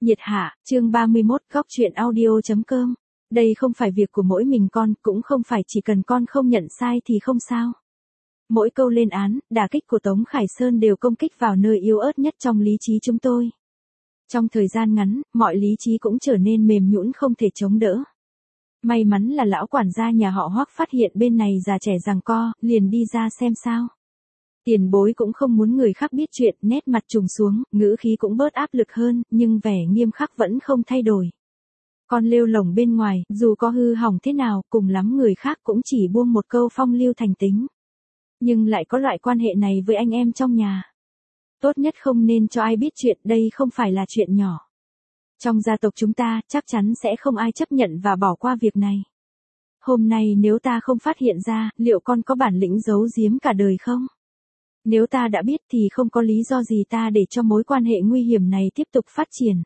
Nhiệt hạ, chương 31, góc truyện audio.com. Đây không phải việc của mỗi mình con, cũng không phải chỉ cần con không nhận sai thì không sao. Mỗi câu lên án, đả kích của Tống Khải Sơn đều công kích vào nơi yếu ớt nhất trong lý trí chúng tôi. Trong thời gian ngắn, mọi lý trí cũng trở nên mềm nhũn không thể chống đỡ. May mắn là lão quản gia nhà họ Hoắc phát hiện bên này già trẻ giằng co, liền đi ra xem sao. Tiền bối cũng không muốn người khác biết chuyện, nét mặt trùng xuống, ngữ khí cũng bớt áp lực hơn, nhưng vẻ nghiêm khắc vẫn không thay đổi. Con lêu lổng bên ngoài, dù có hư hỏng thế nào, cùng lắm người khác cũng chỉ buông một câu phong lưu thành tính. Nhưng lại có loại quan hệ này với anh em trong nhà. Tốt nhất không nên cho ai biết chuyện, đây không phải là chuyện nhỏ. Trong gia tộc chúng ta, chắc chắn sẽ không ai chấp nhận và bỏ qua việc này. Hôm nay nếu ta không phát hiện ra, liệu con có bản lĩnh giấu giếm cả đời không? Nếu ta đã biết thì không có lý do gì ta để cho mối quan hệ nguy hiểm này tiếp tục phát triển.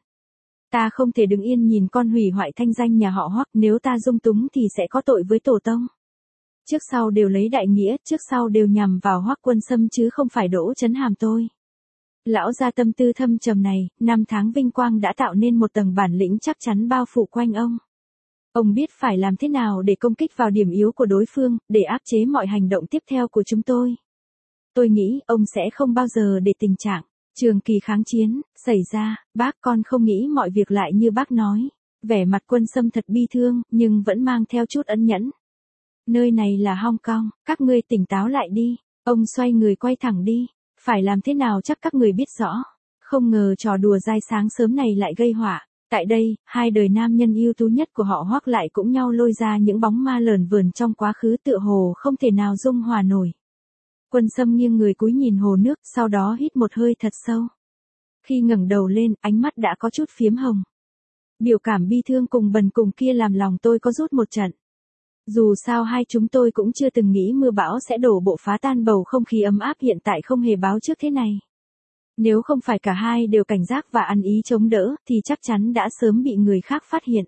Ta không thể đứng yên nhìn con hủy hoại thanh danh nhà họ Hoắc, nếu ta dung túng thì sẽ có tội với tổ tông. Trước sau đều lấy đại nghĩa, trước sau đều nhằm vào Hoắc Quân Sâm chứ không phải Đỗ Chấn Hàm tôi. Lão gia tâm tư thâm trầm này, năm tháng vinh quang đã tạo nên một tầng bản lĩnh chắc chắn bao phủ quanh ông. Ông biết phải làm thế nào để công kích vào điểm yếu của đối phương, để áp chế mọi hành động tiếp theo của chúng tôi. Tôi nghĩ ông sẽ không bao giờ để tình trạng trường kỳ kháng chiến xảy ra. Bác, con không nghĩ mọi việc lại như bác nói. Vẻ mặt Quân Sâm thật bi thương, nhưng vẫn mang theo chút ân nhẫn. Nơi này là Hong Kong, các ngươi tỉnh táo lại đi. Ông xoay người quay thẳng đi. Phải làm thế nào chắc các người biết rõ. Không ngờ trò đùa dai sáng sớm này lại gây họa. Tại đây, hai đời nam nhân ưu tú nhất của họ Hoắc lại cũng nhau lôi ra những bóng ma lởn vởn trong quá khứ tựa hồ không thể nào dung hòa nổi. Quân Sâm nghiêng người cúi nhìn hồ nước, sau đó hít một hơi thật sâu. Khi ngẩng đầu lên, ánh mắt đã có chút phiếm hồng. Biểu cảm bi thương cùng bần cùng kia làm lòng tôi có rút một trận. Dù sao hai chúng tôi cũng chưa từng nghĩ mưa bão sẽ đổ bộ phá tan bầu không khí ấm áp hiện tại không hề báo trước thế này. Nếu không phải cả hai đều cảnh giác và ăn ý chống đỡ, thì chắc chắn đã sớm bị người khác phát hiện.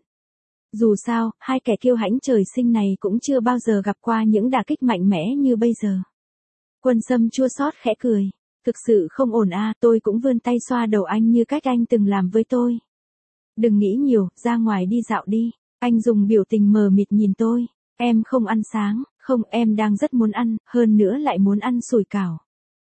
Dù sao, hai kẻ kiêu hãnh trời sinh này cũng chưa bao giờ gặp qua những đả kích mạnh mẽ như bây giờ. Quân Sâm chua xót khẽ cười. Thực sự không ổn à, tôi cũng vươn tay xoa đầu anh như cách anh từng làm với tôi. Đừng nghĩ nhiều, ra ngoài đi dạo đi. Anh dùng biểu tình mờ mịt nhìn tôi. Em không ăn sáng, không, em đang rất muốn ăn, hơn nữa lại muốn ăn sủi cảo.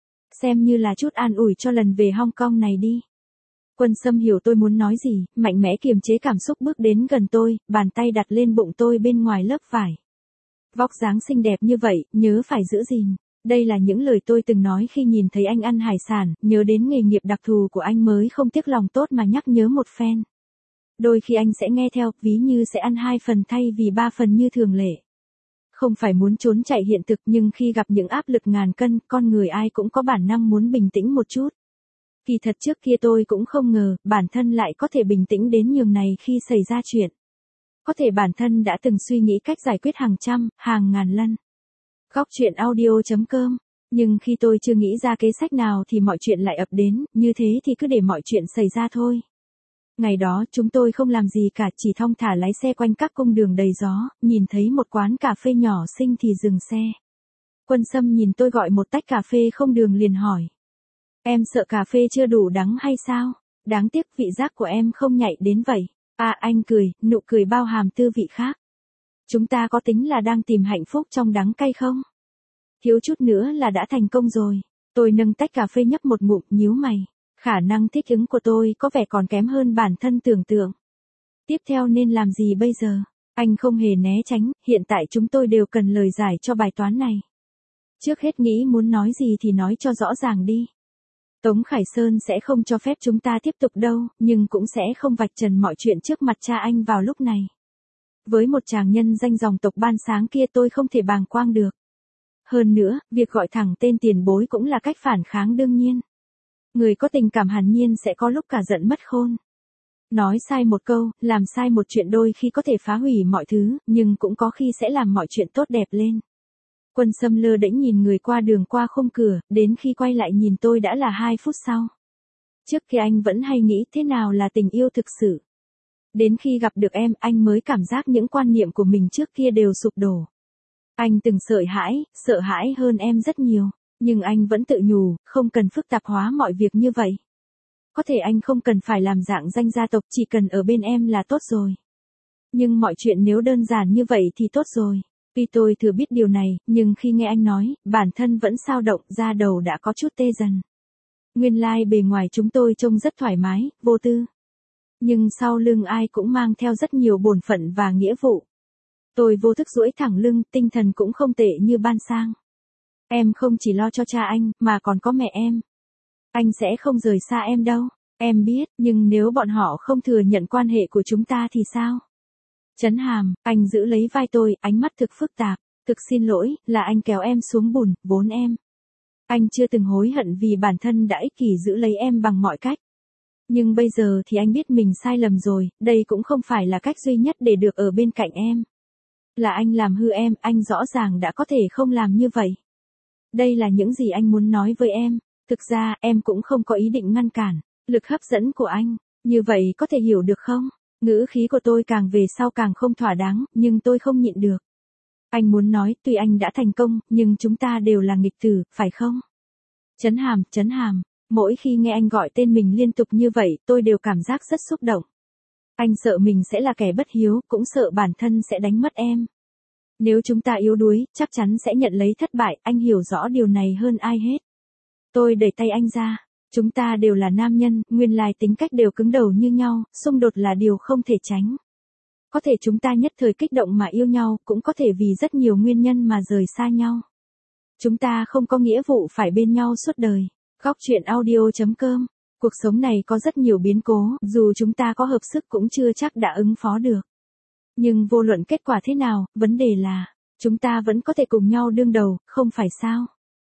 Xem như là chút an ủi cho lần về Hong Kong này đi. Quân Sâm hiểu tôi muốn nói gì, mạnh mẽ kiềm chế cảm xúc bước đến gần tôi, bàn tay đặt lên bụng tôi bên ngoài lớp vải. Vóc dáng xinh đẹp như vậy, nhớ phải giữ gìn. Đây là những lời tôi từng nói khi nhìn thấy anh ăn hải sản, nhớ đến nghề nghiệp đặc thù của anh mới không tiếc lòng tốt mà nhắc nhớ một phen. Đôi khi anh sẽ nghe theo, ví như sẽ ăn 2 phần thay vì 3 phần như thường lệ. Không phải muốn trốn chạy hiện thực, nhưng khi gặp những áp lực ngàn cân, con người ai cũng có bản năng muốn bình tĩnh một chút. Kỳ thật trước kia tôi cũng không ngờ, bản thân lại có thể bình tĩnh đến nhường này khi xảy ra chuyện. Có thể bản thân đã từng suy nghĩ cách giải quyết hàng trăm, hàng ngàn lần. Góc truyện audio.com. Nhưng khi tôi chưa nghĩ ra kế sách nào thì mọi chuyện lại ập đến, như thế thì cứ để mọi chuyện xảy ra thôi. Ngày đó chúng tôi không làm gì cả, chỉ thong thả lái xe quanh các cung đường đầy gió, nhìn thấy một quán cà phê nhỏ xinh thì dừng xe. Quân Sâm nhìn tôi gọi một tách cà phê không đường liền hỏi. Em sợ cà phê chưa đủ đắng hay sao? Đáng tiếc vị giác của em không nhạy đến vậy. À, anh cười, nụ cười bao hàm tư vị khác. Chúng ta có tính là đang tìm hạnh phúc trong đắng cay không? Thiếu chút nữa là đã thành công rồi. Tôi nâng tách cà phê nhấp một ngụm, nhíu mày. Khả năng thích ứng của tôi có vẻ còn kém hơn bản thân tưởng tượng. Tiếp theo nên làm gì bây giờ? Anh không hề né tránh, hiện tại chúng tôi đều cần lời giải cho bài toán này. Trước hết nghĩ muốn nói gì thì nói cho rõ ràng đi. Tống Khải Sơn sẽ không cho phép chúng ta tiếp tục đâu, nhưng cũng sẽ không vạch trần mọi chuyện trước mặt cha anh vào lúc này. Với một chàng nhân danh dòng tộc Ban Sáng kia tôi không thể bàng quang được. Hơn nữa, việc gọi thẳng tên tiền bối cũng là cách phản kháng đương nhiên. Người có tình cảm hẳn nhiên sẽ có lúc cả giận mất khôn. Nói sai một câu, làm sai một chuyện đôi khi có thể phá hủy mọi thứ, nhưng cũng có khi sẽ làm mọi chuyện tốt đẹp lên. Quân Sâm lơ đễnh nhìn người qua đường qua khung cửa, đến khi quay lại nhìn tôi đã là 2 phút sau. Trước kia anh vẫn hay nghĩ thế nào là tình yêu thực sự. Đến khi gặp được em, anh mới cảm giác những quan niệm của mình trước kia đều sụp đổ. Anh từng sợ hãi hơn em rất nhiều. Nhưng anh vẫn tự nhủ, không cần phức tạp hóa mọi việc như vậy. có thể anh không cần phải làm dạng danh gia tộc, chỉ cần ở bên em là tốt rồi. Nhưng mọi chuyện nếu đơn giản như vậy thì tốt rồi. Tuy tôi thừa biết điều này, nhưng khi nghe anh nói, bản thân vẫn xao động, da đầu đã có chút tê dần. Nguyên lai bề ngoài chúng tôi trông rất thoải mái, vô tư. Nhưng sau lưng ai cũng mang theo rất nhiều bổn phận và nghĩa vụ. Tôi vô thức duỗi thẳng lưng, tinh thần cũng không tệ như ban sang. Em không chỉ lo cho cha anh, mà còn có mẹ em. Anh sẽ không rời xa em đâu. Em biết, nhưng nếu bọn họ không thừa nhận quan hệ của chúng ta thì sao? Trấn Hàm, anh giữ lấy vai tôi, ánh mắt thực phức tạp. Thực xin lỗi, là anh kéo em xuống bùn, vốn em. Anh chưa từng hối hận vì bản thân đã ích kỷ giữ lấy em bằng mọi cách. Nhưng bây giờ thì anh biết mình sai lầm rồi, đây cũng không phải là cách duy nhất để được ở bên cạnh em. Là anh làm hư em, anh rõ ràng đã có thể không làm như vậy. Đây là những gì anh muốn nói với em. Thực ra, em cũng không có ý định ngăn cản. Lực hấp dẫn của anh, như vậy có thể hiểu được không? Ngữ khí của tôi càng về sau càng không thỏa đáng, nhưng tôi không nhịn được. Anh muốn nói, tuy anh đã thành công, nhưng chúng ta đều là nghịch tử, phải không? Trấn Hàm, mỗi khi nghe anh gọi tên mình liên tục như vậy, tôi đều cảm giác rất xúc động. Anh sợ mình sẽ là kẻ bất hiếu, cũng sợ bản thân sẽ đánh mất em. Nếu chúng ta yếu đuối, chắc chắn sẽ nhận lấy thất bại, anh hiểu rõ điều này hơn ai hết. Tôi đẩy tay anh ra. Chúng ta đều là nam nhân, nguyên lai tính cách đều cứng đầu như nhau, xung đột là điều không thể tránh. Có thể chúng ta nhất thời kích động mà yêu nhau, cũng có thể vì rất nhiều nguyên nhân mà rời xa nhau. Chúng ta không có nghĩa vụ phải bên nhau suốt đời. Góc truyện audio.com. Cuộc sống này có rất nhiều biến cố, dù chúng ta có hợp sức cũng chưa chắc đã ứng phó được. Nhưng vô luận kết quả thế nào, vấn đề là, chúng ta vẫn có thể cùng nhau đương đầu, không phải sao?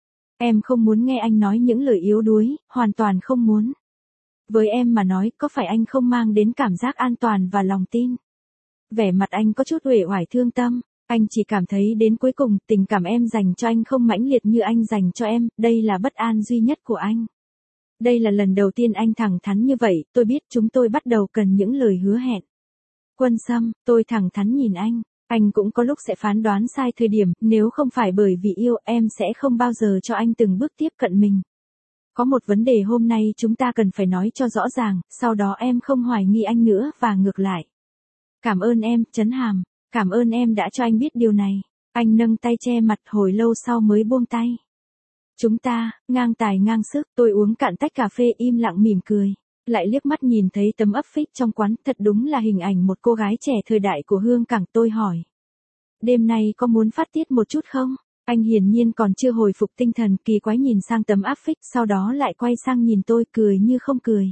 Em không muốn nghe anh nói những lời yếu đuối, hoàn toàn không muốn. Với em mà nói, có phải anh không mang đến cảm giác an toàn và lòng tin? Vẻ mặt anh có chút uể oải thương tâm, anh chỉ cảm thấy đến cuối cùng, tình cảm em dành cho anh không mãnh liệt như anh dành cho em, đây là bất an duy nhất của anh. Đây là lần đầu tiên anh thẳng thắn như vậy, tôi biết chúng tôi bắt đầu cần những lời hứa hẹn. Quân Sâm, tôi thẳng thắn nhìn anh cũng có lúc sẽ phán đoán sai thời điểm, nếu không phải bởi vì yêu em sẽ không bao giờ cho anh từng bước tiếp cận mình. Có một vấn đề hôm nay chúng ta cần phải nói cho rõ ràng, sau đó em không hoài nghi anh nữa và ngược lại. Cảm ơn em, Trấn Hàm, cảm ơn em đã cho anh biết điều này. Anh nâng tay che mặt hồi lâu sau mới buông tay. Chúng ta, ngang tài ngang sức, tôi uống cạn tách cà phê im lặng mỉm cười. Lại liếc mắt nhìn thấy tấm ấp phích trong quán, thật đúng là hình ảnh một cô gái trẻ thời đại của Hương Cảng, tôi hỏi. Đêm nay có muốn phát tiết một chút không? Anh hiển nhiên còn chưa hồi phục tinh thần, kỳ quái nhìn sang tấm áp phích, sau đó lại quay sang nhìn tôi, cười như không cười.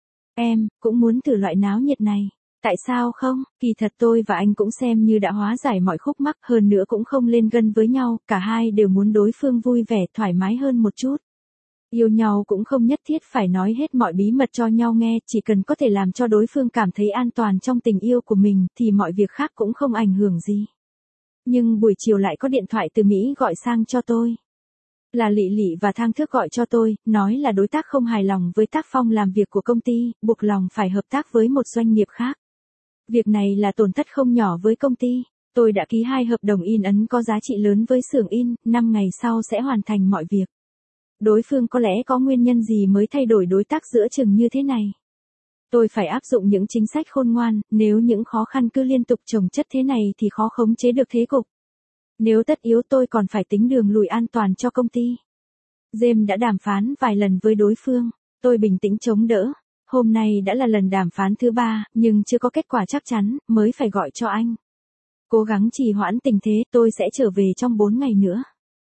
Em, cũng muốn thử loại náo nhiệt này. Tại sao không? Kỳ thật tôi và anh cũng xem như đã hóa giải mọi khúc mắc, hơn nữa cũng không lên gân với nhau, cả hai đều muốn đối phương vui vẻ, thoải mái hơn một chút. Yêu nhau cũng không nhất thiết phải nói hết mọi bí mật cho nhau nghe, chỉ cần có thể làm cho đối phương cảm thấy an toàn trong tình yêu của mình, thì mọi việc khác cũng không ảnh hưởng gì. Nhưng buổi chiều lại có điện thoại từ Mỹ gọi sang cho tôi. Là Lị Lị và Thang Thước gọi cho tôi, nói là đối tác không hài lòng với tác phong làm việc của công ty, buộc lòng phải hợp tác với một doanh nghiệp khác. Việc này là tổn thất không nhỏ với công ty. Tôi đã ký 2 hợp đồng in ấn có giá trị lớn với xưởng in, 5 ngày sau sẽ hoàn thành mọi việc. Đối phương có lẽ có nguyên nhân gì mới thay đổi đối tác giữa chừng như thế này. Tôi phải áp dụng những chính sách khôn ngoan, nếu những khó khăn cứ liên tục chồng chất thế này thì khó khống chế được thế cục. Nếu tất yếu tôi còn phải tính đường lùi an toàn cho công ty. James đã đàm phán vài lần với đối phương, tôi bình tĩnh chống đỡ. Hôm nay đã là lần đàm phán thứ 3, nhưng chưa có kết quả chắc chắn, mới phải gọi cho anh. Cố gắng trì hoãn tình thế, tôi sẽ trở về trong 4 ngày nữa.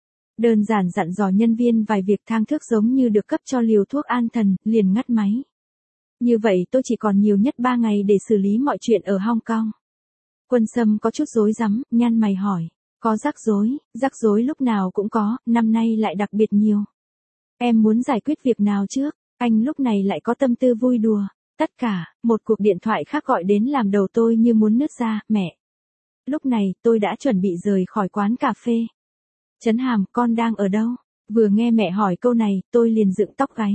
Đơn giản dặn dò nhân viên vài việc. Thang Thước giống như được cấp cho liều thuốc an thần, liền ngắt máy. Như vậy tôi chỉ còn nhiều nhất 3 ngày để xử lý mọi chuyện ở Hong Kong. Quân Sâm có chút rối rắm, nhăn mày hỏi. Có rắc rối lúc nào cũng có, năm nay lại đặc biệt nhiều. Em muốn giải quyết việc nào trước? Anh lúc này lại có tâm tư vui đùa. Tất cả, một cuộc điện thoại khác gọi đến làm đầu tôi như muốn nứt ra, mẹ. Lúc này, tôi đã chuẩn bị rời khỏi quán cà phê. Trấn Hàm, con đang ở đâu? Vừa nghe mẹ hỏi câu này, tôi liền dựng tóc gáy.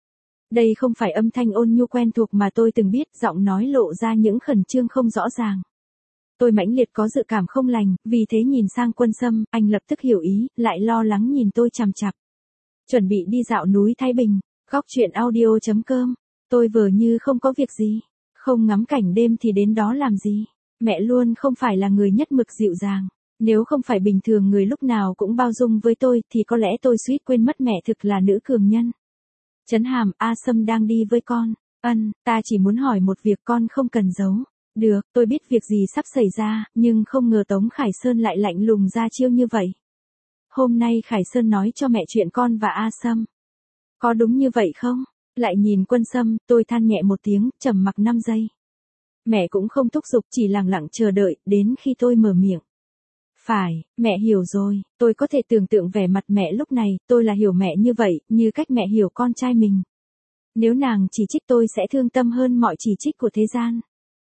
Đây không phải âm thanh ôn nhu quen thuộc mà tôi từng biết, giọng nói lộ ra những khẩn trương không rõ ràng. Tôi mãnh liệt có dự cảm không lành, vì thế nhìn sang Quân Sâm, anh lập tức hiểu ý, lại lo lắng nhìn tôi chằm chằm. Chuẩn bị đi dạo núi Thái Bình. Góc truyện audio.com Tôi vờ như không có việc gì. Không ngắm cảnh đêm thì đến đó làm gì? Mẹ luôn không phải là người nhất mực dịu dàng. Nếu không phải bình thường người lúc nào cũng bao dung với tôi thì có lẽ tôi suýt quên mất mẹ thực là nữ cường nhân. Trấn Hàm, A Sâm đang đi với con. Ta chỉ muốn hỏi một việc, con không cần giấu. Được, tôi biết việc gì sắp xảy ra, nhưng không ngờ Tống Khải Sơn lại lạnh lùng ra chiêu như vậy. Hôm nay Khải Sơn nói cho mẹ chuyện con và A Sâm. Có đúng như vậy không? Lại nhìn Quân Sâm, tôi than nhẹ một tiếng, trầm mặc 5 giây. Mẹ cũng không thúc giục, chỉ lặng lặng chờ đợi, đến khi tôi mở miệng. Phải, mẹ hiểu rồi, tôi có thể tưởng tượng vẻ mặt mẹ lúc này, tôi là hiểu mẹ như vậy, như cách mẹ hiểu con trai mình. Nếu nàng chỉ trích tôi sẽ thương tâm hơn mọi chỉ trích của thế gian.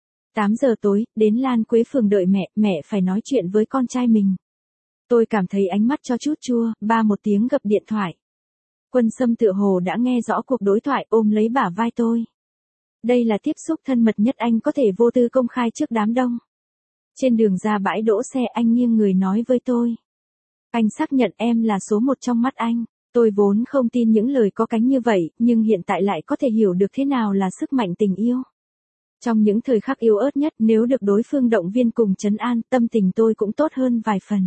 8 giờ tối, đến Lan Quế Phường đợi mẹ phải nói chuyện với con trai mình. Tôi cảm thấy ánh mắt cho chút chua, ba một tiếng gập điện thoại. Quân Sâm tựa hồ đã nghe rõ cuộc đối thoại, ôm lấy bả vai tôi. Đây là tiếp xúc thân mật nhất anh có thể vô tư công khai trước đám đông. Trên đường ra bãi đỗ xe anh nghiêng người nói với tôi. Anh xác nhận em là số 1 trong mắt anh. Tôi vốn không tin những lời có cánh như vậy, nhưng hiện tại lại có thể hiểu được thế nào là sức mạnh tình yêu. Trong những thời khắc yếu ớt nhất, nếu được đối phương động viên cùng trấn an, tâm tình tôi cũng tốt hơn vài phần.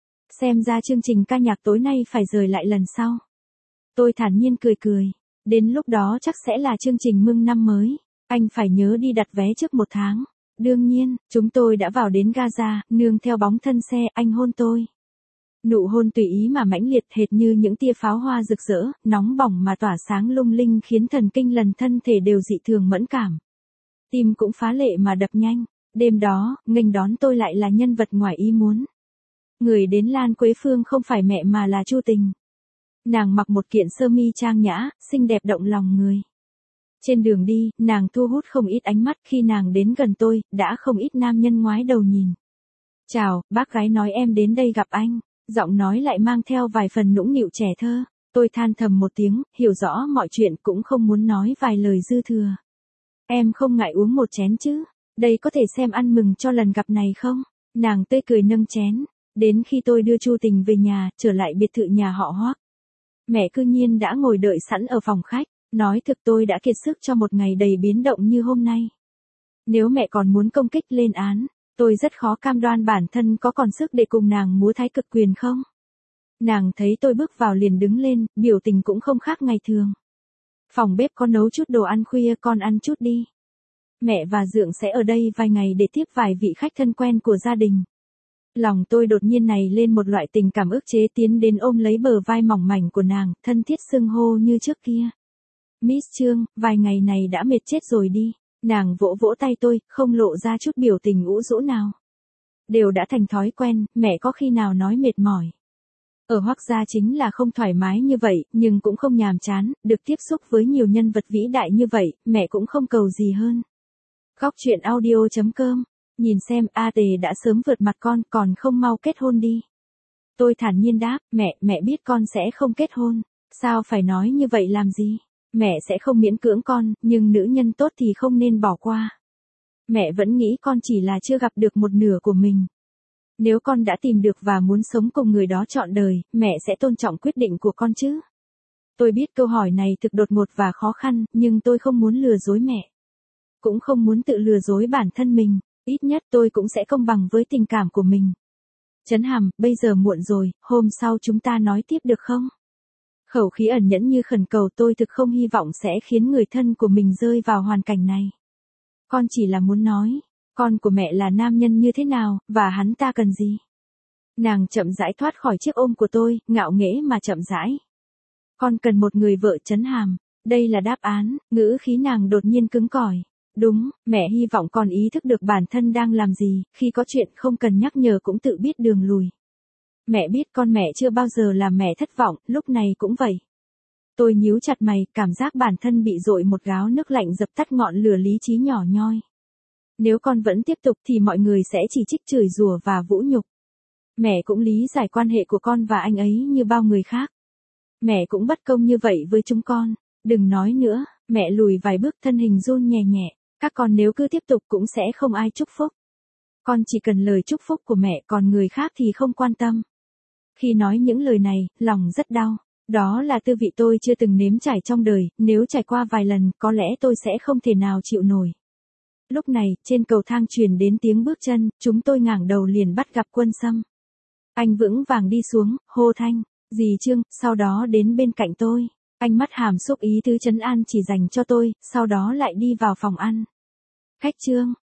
Xem ra chương trình ca nhạc tối nay phải rời lại lần sau. Tôi thản nhiên cười. Đến lúc đó chắc sẽ là chương trình mừng năm mới. Anh phải nhớ đi đặt vé trước 1 tháng. Đương nhiên, chúng tôi đã vào đến Gaza, nương theo bóng thân xe, anh hôn tôi. Nụ hôn tùy ý mà mãnh liệt, hệt như những tia pháo hoa rực rỡ, nóng bỏng mà tỏa sáng lung linh, khiến thần kinh lần thân thể đều dị thường mẫn cảm. Tim cũng phá lệ mà đập nhanh. Đêm đó, nghênh đón tôi lại là nhân vật ngoài ý muốn. Người đến Lan Quế Phương không phải mẹ mà là Chu Tình. Nàng mặc một kiện sơ mi trang nhã, xinh đẹp động lòng người. Trên đường đi, nàng thu hút không ít ánh mắt, khi nàng đến gần tôi, đã không ít nam nhân ngoái đầu nhìn. Chào, bác gái nói em đến đây gặp anh. Giọng nói lại mang theo vài phần nũng nịu trẻ thơ. Tôi than thầm một tiếng, hiểu rõ mọi chuyện cũng không muốn nói vài lời dư thừa. Em không ngại uống một chén chứ? Đây có thể xem ăn mừng cho lần gặp này không? Nàng tươi cười nâng chén. Đến khi tôi đưa Chu Tình về nhà, trở lại biệt thự nhà họ Hoắc. Mẹ cư nhiên đã ngồi đợi sẵn ở phòng khách. Nói thực tôi đã kiệt sức cho một ngày đầy biến động như hôm nay. Nếu mẹ còn muốn công kích lên án, tôi rất khó cam đoan bản thân có còn sức để cùng nàng múa thái cực quyền không. Nàng thấy tôi bước vào liền đứng lên, biểu tình cũng không khác ngày thường. Phòng bếp có nấu chút đồ ăn khuya, con ăn chút đi. Mẹ và Dượng sẽ ở đây vài ngày để tiếp vài vị khách thân quen của gia đình. Lòng tôi đột nhiên này lên một loại tình cảm ức chế, tiến đến ôm lấy bờ vai mỏng mảnh của nàng, thân thiết xưng hô như trước kia. Miss Trương, vài ngày này đã mệt chết rồi đi. Nàng vỗ vỗ tay tôi, không lộ ra chút biểu tình ủ rũ nào. Đều đã thành thói quen, mẹ có khi nào nói mệt mỏi. Ở Hoắc gia chính là không thoải mái như vậy, nhưng cũng không nhàm chán, được tiếp xúc với nhiều nhân vật vĩ đại như vậy, mẹ cũng không cầu gì hơn. Góc truyện audio.com, nhìn xem A Tề đã sớm vượt mặt con, còn không mau kết hôn đi. Tôi thản nhiên đáp, mẹ biết con sẽ không kết hôn, sao phải nói như vậy làm gì? Mẹ sẽ không miễn cưỡng con, nhưng nữ nhân tốt thì không nên bỏ qua. Mẹ vẫn nghĩ con chỉ là chưa gặp được một nửa của mình. Nếu con đã tìm được và muốn sống cùng người đó trọn đời, mẹ sẽ tôn trọng quyết định của con chứ. Tôi biết câu hỏi này thực đột ngột và khó khăn, nhưng tôi không muốn lừa dối mẹ. Cũng không muốn tự lừa dối bản thân mình, ít nhất tôi cũng sẽ công bằng với tình cảm của mình. Trấn Hàm, bây giờ muộn rồi, hôm sau chúng ta nói tiếp được không? Khẩu khí ẩn nhẫn như khẩn cầu, tôi thực không hy vọng sẽ khiến người thân của mình rơi vào hoàn cảnh này. Con chỉ là muốn nói, con của mẹ là nam nhân như thế nào, và hắn ta cần gì? Nàng chậm rãi thoát khỏi chiếc ôm của tôi, ngạo nghễ mà chậm rãi. Con cần một người vợ. Trấn Hàm. Đây là đáp án, ngữ khí nàng đột nhiên cứng cỏi. Đúng, mẹ hy vọng con ý thức được bản thân đang làm gì, khi có chuyện không cần nhắc nhở cũng tự biết đường lùi. Mẹ biết con mẹ chưa bao giờ làm mẹ thất vọng, lúc này cũng vậy. Tôi nhíu chặt mày, cảm giác bản thân bị dội một gáo nước lạnh dập tắt ngọn lửa lý trí nhỏ nhoi. Nếu con vẫn tiếp tục thì mọi người sẽ chỉ trích chửi rủa và vũ nhục. Mẹ cũng lý giải quan hệ của con và anh ấy như bao người khác. Mẹ cũng bất công như vậy với chúng con. Đừng nói nữa, mẹ lùi vài bước, thân hình run nhẹ nhẹ. Các con nếu cứ tiếp tục cũng sẽ không ai chúc phúc. Con chỉ cần lời chúc phúc của mẹ, còn người khác thì không quan tâm. Khi nói những lời này, lòng rất đau. Đó là tư vị tôi chưa từng nếm trải trong đời, nếu trải qua vài lần, có lẽ tôi sẽ không thể nào chịu nổi. Lúc này, trên cầu thang truyền đến tiếng bước chân, chúng tôi ngẩng đầu liền bắt gặp Quân Sâm. Anh vững vàng đi xuống, hô thanh, dì Trương, sau đó đến bên cạnh tôi. Anh mắt hàm xúc ý tứ trấn an chỉ dành cho tôi, sau đó lại đi vào phòng ăn. Khách Trương,